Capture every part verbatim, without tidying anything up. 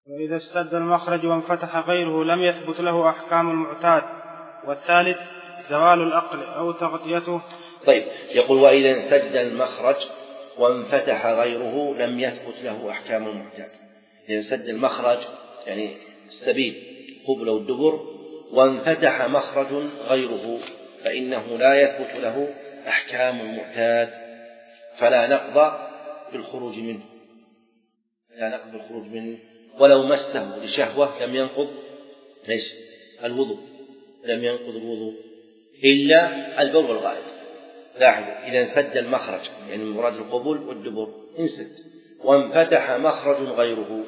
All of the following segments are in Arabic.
وإذا اشتد المخرج وانفتح غيره لم يثبت له أحكام المعتاد. والثالث زوال العقل أو تغطيته. طيب، يقول وإذا اشتد المخرج وانفتح غيره لم يثبت له أحكام المعتاد. إذا اشتد المخرج يعني السبيل قبل والدبر وانفتح مخرج غيره فإنه لا يثبت له أحكام المعتاد، فلا نقض بالخروج منه لا نقض بالخروج منه ولو مسه لشهوة لم ينقض ليش الوضوء لم ينقض الوضوء إلا البول والغائط. لاحظوا، إذا انسد المخرج يعني مراد القبول والدبر انسد وانفتح مخرج غيره،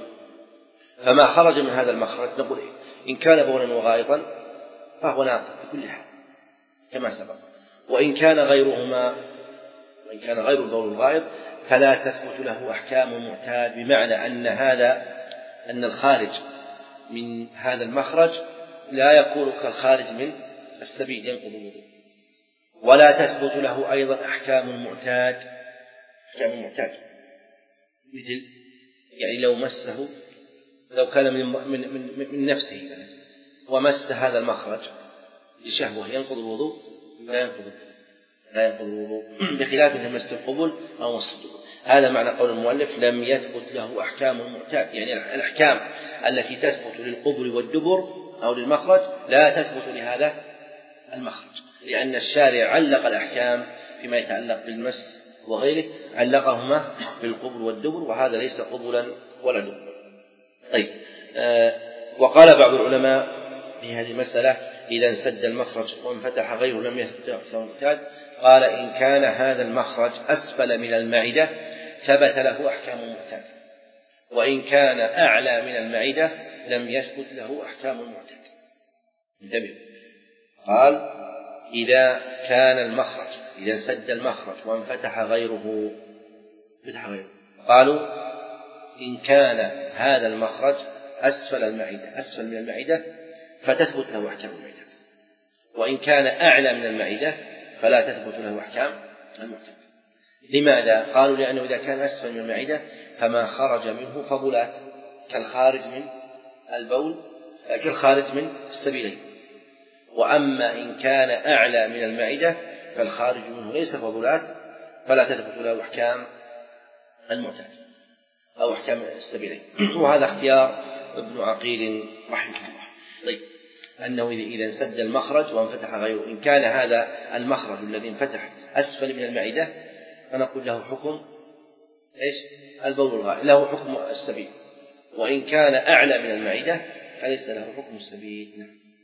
فما خرج من هذا المخرج نقول إن كان بولا وغائطا فهو ناقض بكل حال كما سبق، وإن كان غيرهما وإن كان غير البول والغائط فلا تثبت له أحكام المعتاد، بمعنى أن هذا أن الخارج من هذا المخرج لا يكون كالخارج من السبيل ينقض الوضوء، ولا تثبت له أيضا أحكام المعتاد أحكام المعتاد مثل يعني لو مسه لو كان من, من, من, من نفسه ومس هذا المخرج لشهوة ينقض الوضوء لا ينقض الوضوء لا ينقض الوضوء بخلاف إذا مس القبل أو مس الدبر. هذا معنى قول المؤلف لم يثبت له أحكام المعتاد، يعني الأحكام التي تثبت للقبل والدبر أو للمخرج لا تثبت لهذا المخرج، لأن الشارع علق الأحكام فيما يتعلق بالمس وغيره علقهما بالقبل والدبر، وهذا ليس قبلا ولا دبر. طيب، آه وقال بعض العلماء في هذه المسألة إذا انسد المخرج وانفتح غيره لم يثبت له المعتاد، قال إن كان هذا المخرج أسفل من المعدة ثبت له أحكام المعتاد، وإن كان أعلى من المعدة لم يثبت له أحكام المعتاد. انتبه، قال إذا كان المخرج إذا انسد المخرج وانفتح غيره فتح غيره قالوا إن كان هذا المخرج أسفل المعدة أسفل من المعدة فتثبت له أحكام المعتاد، وإن كان أعلى من المعدة فلا تثبت له أحكام المعتاد. لماذا؟ قالوا لأنه إذا كان أسفل من المعدة فما خرج منه فضلات كالخارج من البول كالخارج من السبيلين، وأما إن كان أعلى من المعدة فالخارج منه ليس فضلات فلا تثبت له أحكام المعتاد أو أحكام السبيلين. وهذا اختيار ابن عقيل رحمه الله. طيب، أنه إذا انسد المخرج وانفتح غيره إن كان هذا المخرج الذي انفتح أسفل من المعدة فنقول له حكم إيش البول والغائط له حكم السبيل، وإن كان أعلى من المعدة فليس له حكم السبيل.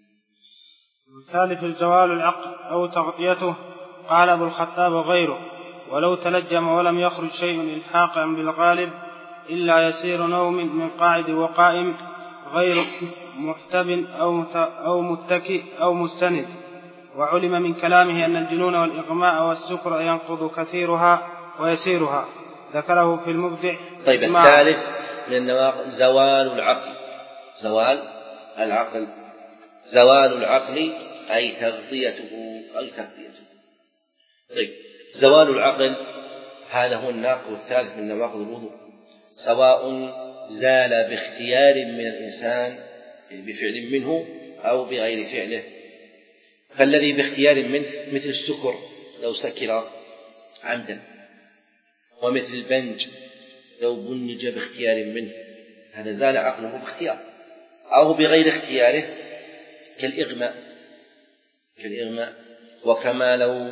الثالث الزوال العقل أو تغطيته. قال أبو الخطاب وغيره ولو تلجم ولم يخرج شيء إلحاقا بالغالب إلا يسير نوم من قاعد وقائم غير محتب أو متكئ أو مستند، وعلم من كلامه أن الجنون والإغماء والسكر ينقض كثيرها ويسيرها، ذكره في المبدع. طيب، الثالث من النواقض زوال العقل زوال العقل زوال العقل أي تغطيته أي تغطيته. طيب، زوال العقل هذا هو الناقض الثالث من نواقض الوضوء، سواء زال باختيار من الإنسان بفعل منه أو بغير فعله. فالذي باختيار منه مثل السكر لو سكر عمدا، ومثل البنج لو بنج باختيار منه هذا زال عقله باختيار، أو بغير اختياره كالإغماء كالإغماء وكما لو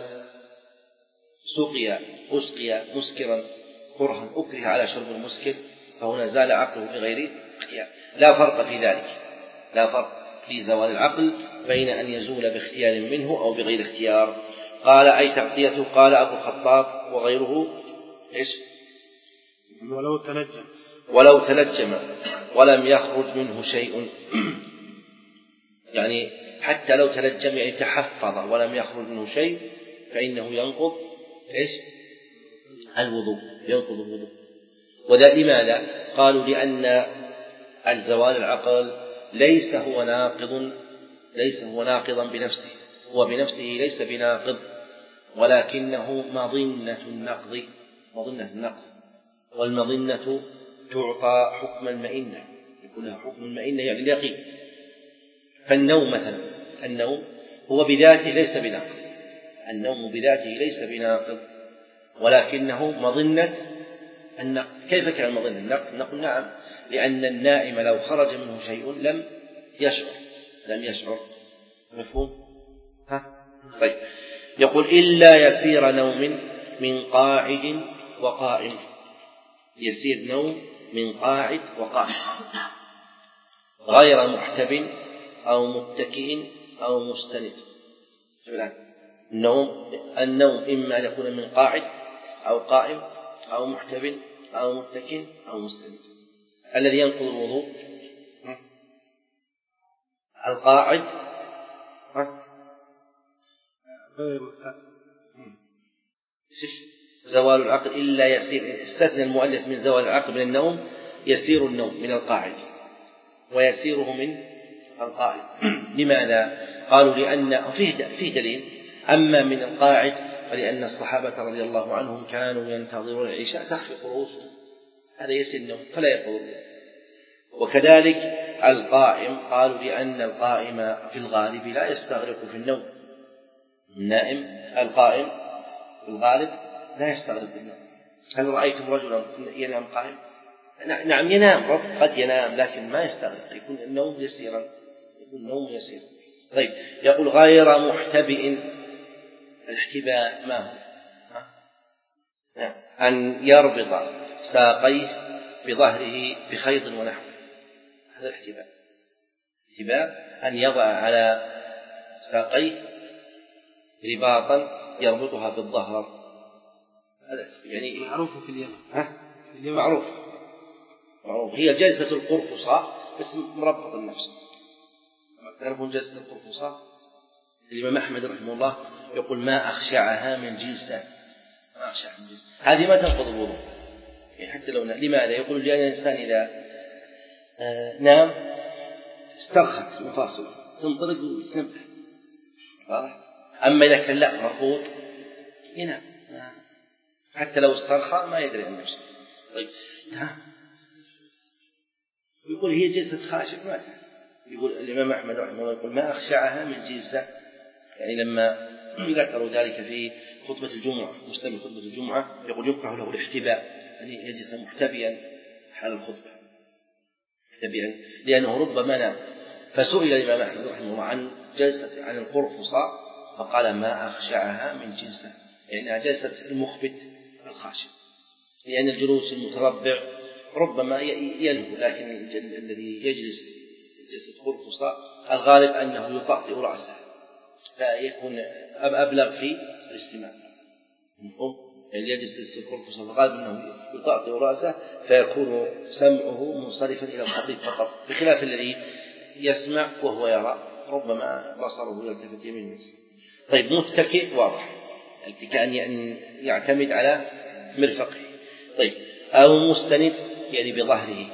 سقي أسقي مسكرا كرها أكره على شرب المسكر فهنا زال عقله بغير اختيار. لا فرق في ذلك لا فرق في زوال العقل بين أن يزول باختيار منه أو بغير اختيار. قال أي تغطيته. قال أبو الخطاب وغيره إيش ولو تلجم ولو تلجم ولم يخرج منه شيء يعني حتى لو تلجم يعني تحفظ ولم يخرج منه شيء فإنه ينقض إيش الوضوء ينقض الوضوء. وذا لماذا؟ قالوا لأن الزوال العقل ليس هو ناقض ليس هو ناقضا بنفسه هو بنفسه ليس بناقض، ولكنه مظنة النقض مظنة النقض والمظنة تعطى حكم المئنة، يكون لها حكم المئنة يعني اليقين. فالنوم مثلا، النوم هو بذاته ليس بناقض، النوم بذاته ليس بناقض ولكنه مظنة النقض. كيف كان مظنة النقض؟ نقول نعم، لأن النائم لو خرج منه شيء لم يشعر لم يشعر مفهوم؟ ها؟ طيب، يقول إلا يسير نوم من قاعد وقائم، يسير نوم من قاعد وقائم غير محتب أو متكئ أو مستند. النوم النوم إما أن يكون من قاعد أو قائم أو محتب أو متكئ أو مستند. الذي ينقض الوضوء القاعد زوال العقل إلا يسير، استثنى المؤلف من زوال العقل من النوم يسير النوم من القاعد ويسيره من القائم. لماذا؟ قالوا لأن فيه دليل، أما من القاعد فلأن الصحابة رضي الله عنهم كانوا ينتظرون العشاء تخفق رؤوسهم، هذا يسير النوم فلا يقول. وكذلك القائم قالوا لأن القائم في الغالب لا يستغرق في النوم، النائم القائم في الغالب لا يستغرق في النوم. هل رأيتم رجلا ينام قائم؟ نعم ينام، رب قد ينام لكن ما يستغرق، يكون النوم يسيرا، يكون النوم يسير. طيب، يقول غير محتبئ. الاحتباء ما هو؟ أن يربط ساقيه بظهره بخيط ونحو، هذا الاحتباء. الاحتباء أن يضع على ساقيه رباطا يربطها بالظهر، هذا يعني معروف في اليمن. معروف معروف هي جلسة القرفصاء بس مربط النفس. تعرفون جلسة القرفصاء؟ الإمام أحمد رحمه الله يقول ما أخشعها من جلسة، ما أخشعها من جلسة، هذه ما تنقض الوضوء يعني حتى لو نام. لماذا؟ يقول لأن الإنسان إذا آه نام استرخت المفاصل تنطلق وتنبه، أما إذا كان لا مربوط ينام حتى لو استرخى ما يدري عن نفسه. طيب نعم، يقول هي جلسة خاشع ما تعرف. يقول الإمام أحمد رحمه الله يقول ما أخشعها من جلسة، يعني لما ذكروا ذلك في خطبة الجمعة، مسلم خطبة الجمعة يقول يكره له الاحتباء، يعني يجلس محتبيا حال الخطبة محتبيا لأنه ربما نام. فسئل الإمام أحمد رحمه الله عن جلسة عن القرفصاء فقال ما أخشعها من جلسة، يعني جلسة المخبت الخاشع، لأن الجلوس المتربع ربما يلهو، لكن الذي يجلس جلسة قرفصاء الغالب أنه يطأطئ رأسه فيكون أبلغ في الاستماع. يعني يجلس جلسة القرفصاء الغالب أنه يطأطئ رأسه فيكون سمعه منصرفا إلى الخطيب فقط، بخلاف الذي يسمع وهو يرى ربما بصره يلتفت يمين ويسار. طيب، متكئ واضح، الاتكاء أن يعتمد على مرفقه. طيب، أو مستند يعني بظهره،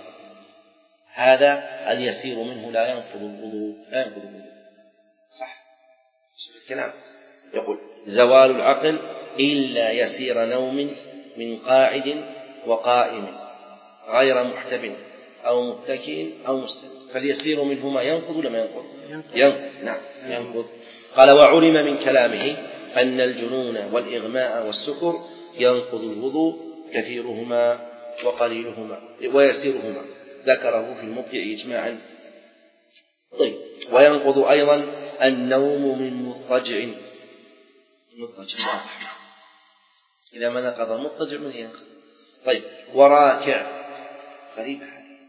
هذا اليسير منه لا ينقض الوضوء، لا ينقض الوضوء. صح الكلام. يقول زوال العقل إلا يسير نوم من قاعد وقائم غير محتب أو متكئ أو مستند، فاليسير منهما ينقض ولا ما ينقض؟ ينقض. نعم ينقض. قال وعلم من كلامه أن الجنون والإغماء والسكر ينقض الوضوء كثيرهما وقليلهما ويسيرهما، ذكره في المبدع إجماعا. طيب، وينقض أيضا النوم من مضطجع، مضطجع واضح، إذا ما نقض المضطجع من ينقض. طيب، وراكع، غريبة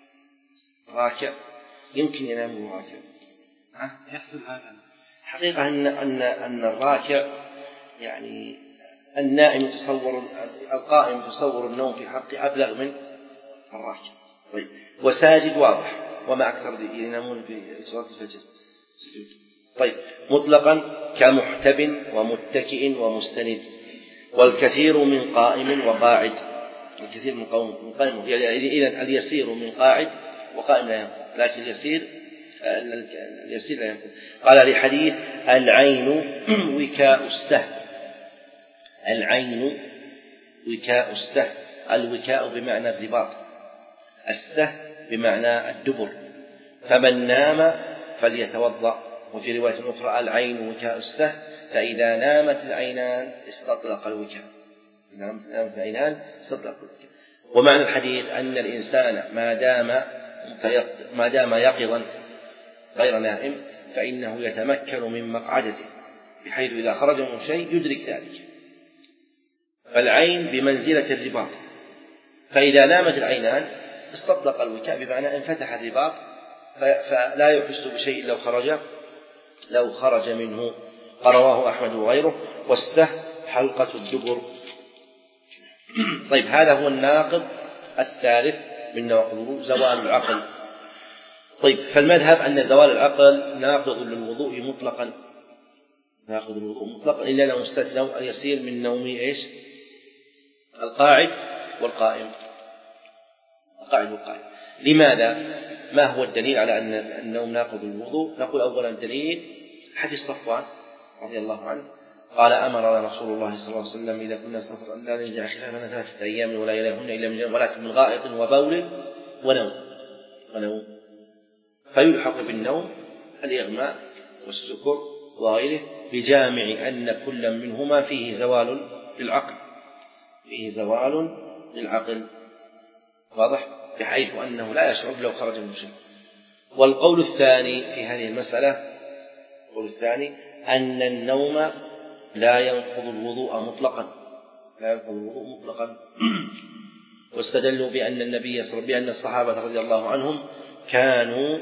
راكع يمكن ينام راكع، يحصل هذا حقيقة أن أن أن الراكع يعني النائم يتصور، القائم يتصور النوم في حقه أبلغ من الراكع. طيب، وساجد واضح، وما أكثر ينامون في صلاة الفجر سجود. طيب، مطلقا كمحتب ومتكئ ومستند، والكثير من قائم وقاعد، الكثير من قائم، يعني إذن اليسير من قاعد وقائم لا ينقض، لكن اليسير اليسير لا ينقض. قال لحديث العين وكاء السهم، العين وكاء السهم، الوكاء بمعنى الرباط، السهم بمعنى الدبر. فمن نام فليتوضأ. وفي رواية أخرى العين وكاء السه، فإذا نامت العينان استطلق الوكاء. نامت العينان استطلق الوكاء. ومعنى الحديث أن الإنسان ما دام ما دام يقظا غير نائم فإنه يتمكن من مقعدته، بحيث إذا خرج منه شيء يدرك ذلك. فالعين بمنزلة الرباط، فإذا نامت العينان استطلق الوكاء، بمعنى انفتح الرباط فلا يحس بشيء لو خرج لو خرج منه. رواه أحمد وغيره. والسه حلقة الدبر. طيب، هذا هو الناقض الثالث من نواقض الوضوء، زوال العقل. طيب، فالمذهب أن زوال العقل ناقض للوضوء مطلقا، ناقض الوضوء مطلقا إلا لو استثنوا يسير من نوم إيش؟ القاعد والقائم. القاعد والقائم. لماذا؟ ما هو الدليل على أن النوم ناقض الوضوء؟ نقول أولا الدليل حديث صفوان رضي الله عنه قال: أمر رسول الله صلى الله عليه وسلم إذا كنا سفر أن لا ننزع خلافنا ثلاثة أيام ولا إليهن إلا من ولكن من غائط وبول ونوم ونوم فيلحق بالنوم الإغماء والسكر وغيره، بجامع أن كل منهما فيه زوال للعقل فيه زوال للعقل واضح، بحيث أنه لا يشعر لو خرج منه شيء. والقول الثاني في هذه المسألة القول الثاني أن النوم لا ينقض الوضوء مطلقا لا ينقض الوضوء مطلقا واستدلوا بأن النبي صلى الله عليه وسلم بأن الصحابة رضي الله عنهم كانوا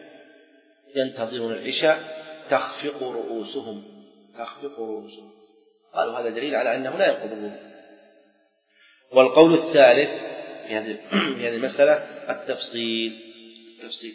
ينتظرون العشاء تخفق رؤوسهم تخفق رؤوسهم قالوا هذا دليل على أنه لا ينقض الوضوء. والقول الثالث في هذه المسألة التفصيل التفصيل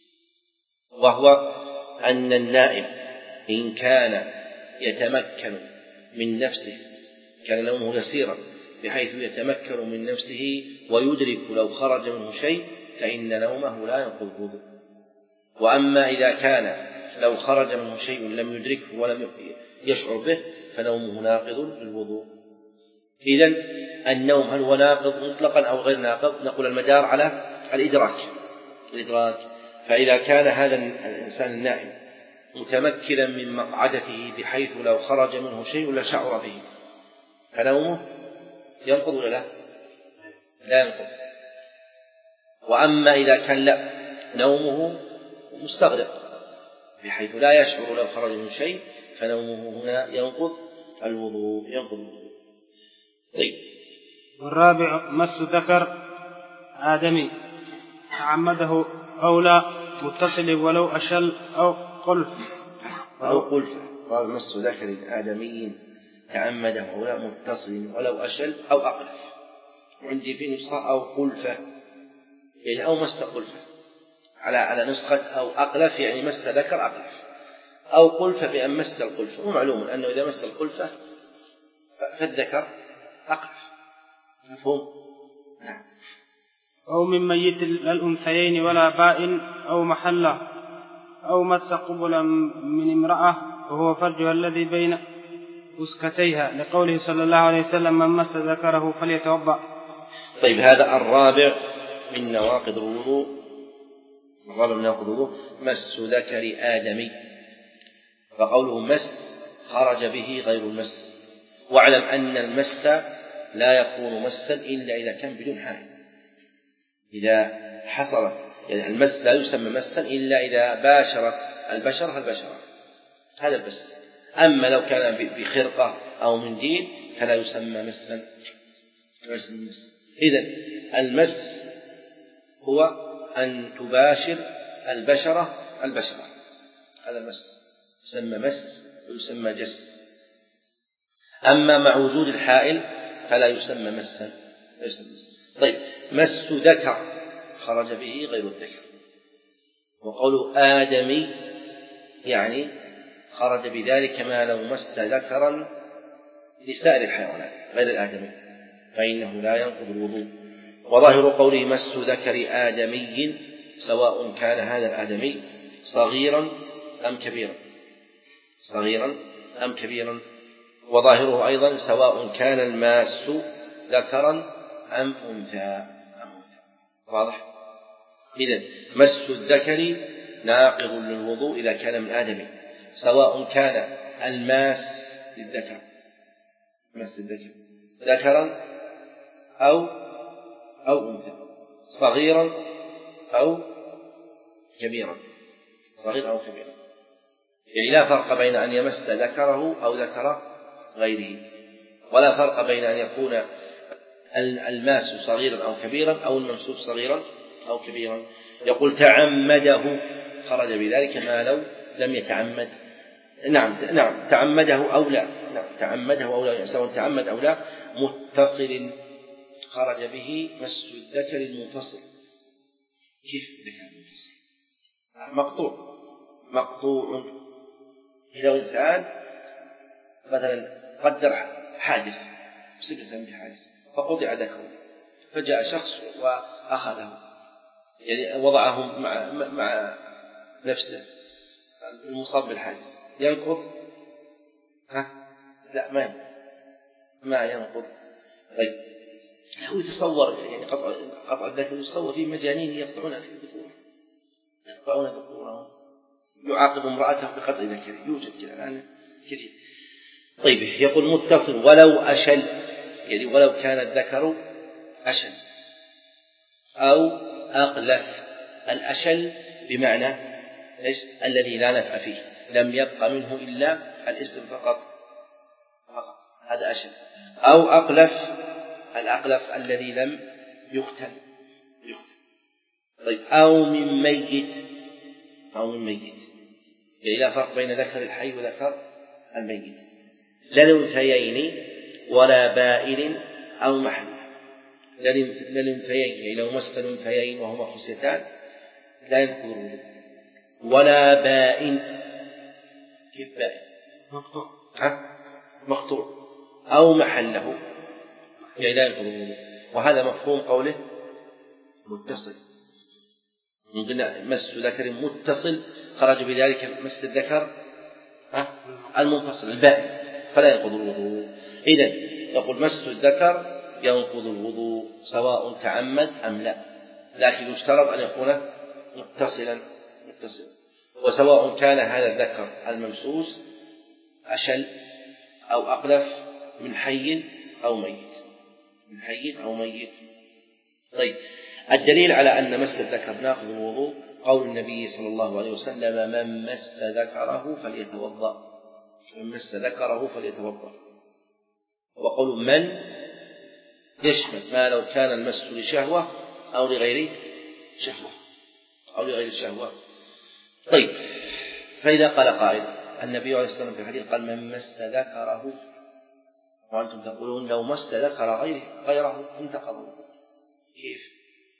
وهو أن النائم إن كان يتمكن من نفسه، كان نومه يسيرا بحيث يتمكن من نفسه ويدرك لو خرج منه شيء، فإن نومه لا ينقض الوضوء. وأما إذا كان لو خرج منه شيء لم يدركه ولم يشعر به فنومه ناقض للوضوء. إذن النوم هل هو ناقض مطلقا أو غير ناقض؟ نقول المدار على الإدراك الإدراك فإذا كان هذا الإنسان النائم متمكنا من مقعدته بحيث لو خرج منه شيء لا شعر به فنومه ينقض ولا لا؟ لا ينقض. وأما إذا كان لا نومه مستغرق بحيث لا يشعر لو خرج منه شيء فنومه هنا ينقض الوضوء ينقض الوضوء. طيب. والرابع مس ذكر آدمي تعمده أو لا متصل ولو أشل أو قلف أو قلف. قال مس ذكر آدمي تعمده أو لا متصل ولو أشل أو أقلف. عندي في نسخة أو قلفة يعني أو مس قلفة على على نسخة أو أقلف يعني مس ذكر أقلف أو قلفة بأن مس القلفة. ومعلوم أنه إذا مس القلفة فالذكر أقلف. مفهوم؟ نعم. أو من ميت الأنثيين ولا بائن أو محلة أو مس قبلا من امرأة وهو فرجها الذي بين أسكتيها لقوله صلى الله عليه وسلم من مس ذكره فليتوضأ. طيب، هذا الرابع من نواقض الوضوء. الرابع من نواقض الوضوء مس ذكر آدمي، فقوله مس خرج به غير المس. واعلم أن المس لا يكون مسا إلا إذا كان بدون حائل. إذا حصلت يعني المس لا يسمى مسا إلا إذا باشرت البشرة البشرة هذا البس. أما لو كان بخرقة أو منديل فلا يسمى مسا. إذن المس هو أن تباشر البشرة البشرة هذا المس يسمى مس ويسمى جس. أما مع وجود الحائل فلا يسمى مسا. طيب، مس ذكر خرج به غير الذكر. وقوله آدمي يعني خرج بذلك ما لو مس ذكرا لسائر الحيوانات غير الآدمي فإنه لا ينقض الوضوء. وظاهر قوله مس ذكر آدمي سواء كان هذا الآدمي صغيرا أم كبيرا صغيرا أم كبيرا. وظاهره أيضا سواء كان الماس ذكرا أم أنثى. واضح؟ إذن مس الذكر ناقض للوضوء إذا كان من آدم، سواء كان الماس للذكر مس الذكر ذكرا أو أو أنثى، صغيرا أو كبيرا، صغير أو كبيرا، يعني لا فرق بين أن يمس ذكره أو ذكر غيره، ولا فرق بين أن يكون الماس صغيرا أو كبيرا أو الممسوس صغيرا أو كبيرا. يقول تعمده خرج بذلك ما لو لم يتعمد. نعم نعم تعمده أو لا، نعم تعمده أو لا، سواء تعمد أو لا. متصل خرج به مس الذكر المنفصل. كيف الذكر المنفصل؟ مقطوع مقطوع. إذا إنسان مثلا قدر حادث صفة بحادث فقطع ذكره، فجاء شخص وأخذه، يعني وضعه مع مع نفسه المصاب بالحادث، ينقض؟ ها؟ لا ما ينقض ما ينقض. طيب هو يتصور يعني قطع قطع الذكر يتصور فيه مجانين يقطعون في الذكور، يقطعون ذكورهم، يعاقب امرأته بقطع ذكره، يوجد كذا الآن كثير. طيب يقول متصل ولو أشل، يعني ولو كان الذكر أشل أو أقلف. الأشل بمعنى إيش؟ الذي لا نفع فيه، لم يبق منه إلا الاسم فقط فقط، هذا أشل. أو أقلف، الأقلف الذي لم يقتل يقتل. طيب أو من ميت، أو من ميت، يعني لا فرق بين ذكر الحي وذكر الميت. لا الأنثيين ولا بائن أو محل. لا الأنثيين، يعني لو مس الأنثيين وهما خصيتان لا ينقض الوضوء. ولا بائن، كيف بائن؟ مقطوع ها؟ مقطوع أو محله، يعني لا ينقض الوضوء. وهذا مفهوم قوله متصل. قلنا مس ذكر متصل خرج بذلك مس الذكر المنفصل البائن فلا ينقض الوضوء. إذن يقول مس الذكر ينقض الوضوء سواء تعمد أم لا، لكن يشترط أن يكون متصلا متصلا. وسواء كان هذا الذكر الممسوس أشل أو أقلف من حي أو ميت، من حي أو ميت. طيب الدليل على أن مس الذكر ناقض الوضوء قول النبي صلى الله عليه وسلم من مس ذكره فليتوضأ، من مس ذكره فليتوضأ. وقول من يشمل ما لو كان المس لشهوة أو لغير شهوة أو لغير الشهوة. طيب فإذا قال قائل النبي عليه الصلاة والسلام في الحديث قال من مس ذكره، وأنتم تقولون لو مس ذكر غيره غيره انتقض، كيف؟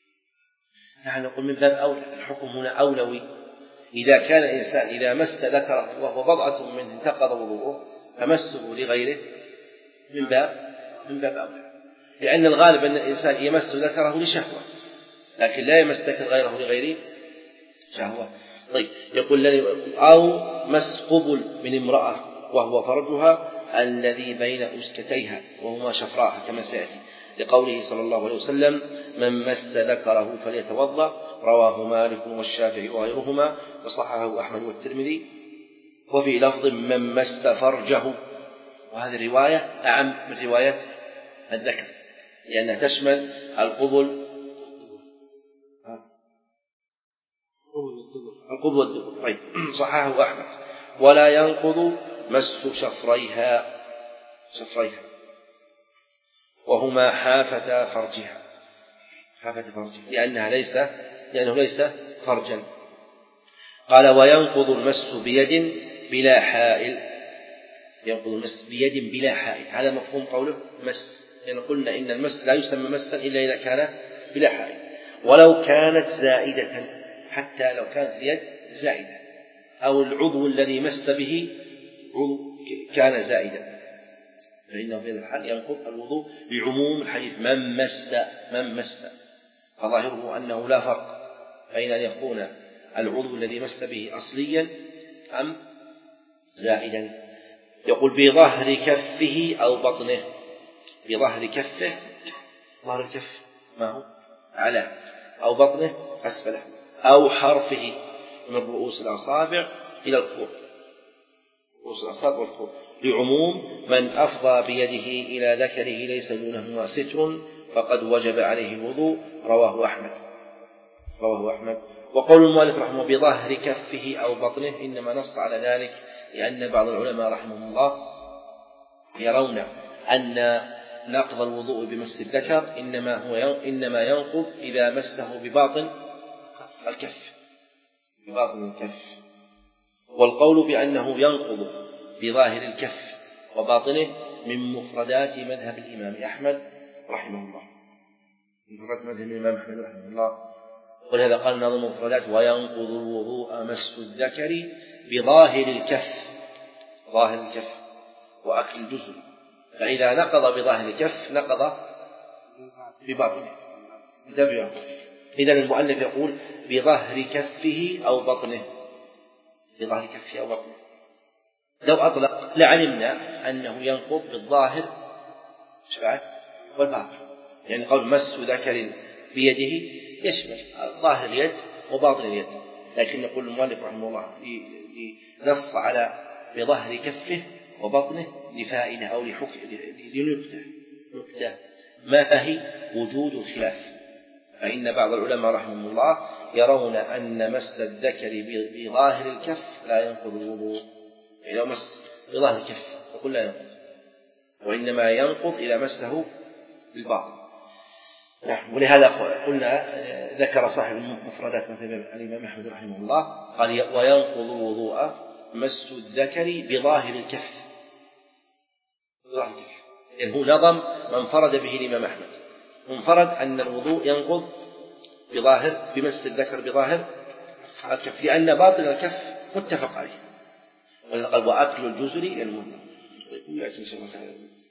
نحن نقول من باب أولى، الحكم هنا أولوي. إذا كان الإنسان إذا مس ذكره وهو بضعة منه انتقض وضوءه، فمسه لغيره من باب من باب أولى، لأن الغالب أن الإنسان يمس ذكره لشهوة، لكن لا يمس ذكر غيره لغير شهوة. طيب يقول أو مس قبل من امرأة وهو فرجها الذي بين أسكتيها وهما شفراء كما سيأتي، لقوله صلى الله عليه وسلم من مس ذكره فليتوضأ، رواه مالك والشافعي وغيرهما وصححه أحمد والترمذي. وفي لفظ من مس فرجه، وهذه الرواية أعم من رواية الذكر لأنها تشمل القبل القبل والدبر. طيب صححه أحمد. ولا ينقض مس شفريها شفريها وهما حافة فرجها، حافة فرجها لأنها ليس لأنه ليس فرجا. قال وينقض المس بيد بلا حائل، ينقض المس بيد بلا حائل، هذا مفهوم قوله مس، لأن يعني قلنا إن المس لا يسمى مسا إلا إذا كان بلا حائل. ولو كانت زائدة، حتى لو كانت اليد زائدة أو العضو الذي مس به عضو كان زائدا، فإنه في هذا الحال ينقض الوضوء لعموم الحديث من مس من مس. فظاهره أنه لا فرق بين أن يكون العضو الذي مس به أصليا أم زائدا. يقول بظهر كفه أو بطنه، بظهر كفه، ظهر الكف ما هو أعلى، أو بطنه أسفله أو حرفه من رؤوس الأصابع إلى الكوع، رؤوس الأصابع والكوع، لعموم من أفضى بيده إلى ذكره ليس دونهما ستر فقد وجب عليه الوضوء. رواه أحمد رواه أحمد وقول المؤلف رحمه بظاهر كفه أو بطنه إنما نص على ذلك لأن بعض العلماء رحمهم الله يرون أن نقض الوضوء بمس الذكر إنما هو إنما ينقض إذا مسه بباطن الكف بباطن الكف، والقول بأنه ينقض بظاهر الكف وباطنه من مفردات مذهب الإمام أحمد رحمه الله من مفردات مذهب الإمام أحمد رحمه الله ولهذا قال نظم مفردات وينقض الوضوء مس الذكر بظاهر الكف ظاهر الكف وأكل الجزر، فإذا نقض بظاهر الكف نقض بباطنه. إذن المؤلف يقول بظاهر كفه أو بطنه بظاهر كفه أو بطنه. لو أطلق لعلمنا أنه ينقض بالظاهر والباطن، يعني قول مس ذكر بيده يشمل ظاهر اليد وباطن اليد، لكن يقول المؤلف رحمه الله نص على بظاهر كفه وبطنه لفائدة أو لحكم لنكتة نكتة ما هي وجود الخلاف، فإن بعض العلماء رحمه الله يرون أن مس الذكر بظاهر الكف لا ينقض الوضوء، يعني لو مس بظاهر الكف يقول لا ينقض، وإنما ينقض إذا مسه بالباطن. نعم، ولهذا قلنا ذكر صاحب المفردات مثل الإمام أحمد رحمه الله قال وينقض الوضوء مس الذكر بظاهر الكف بظاهر الكف، يعني هو نظم من فرد به الإمام أحمد منفرد أن الوضوء ينقض بظاهر بمس الذكر بظاهر الكف، لأن باطن الكف متفق عليه، وقال وأكل الجزر المهم.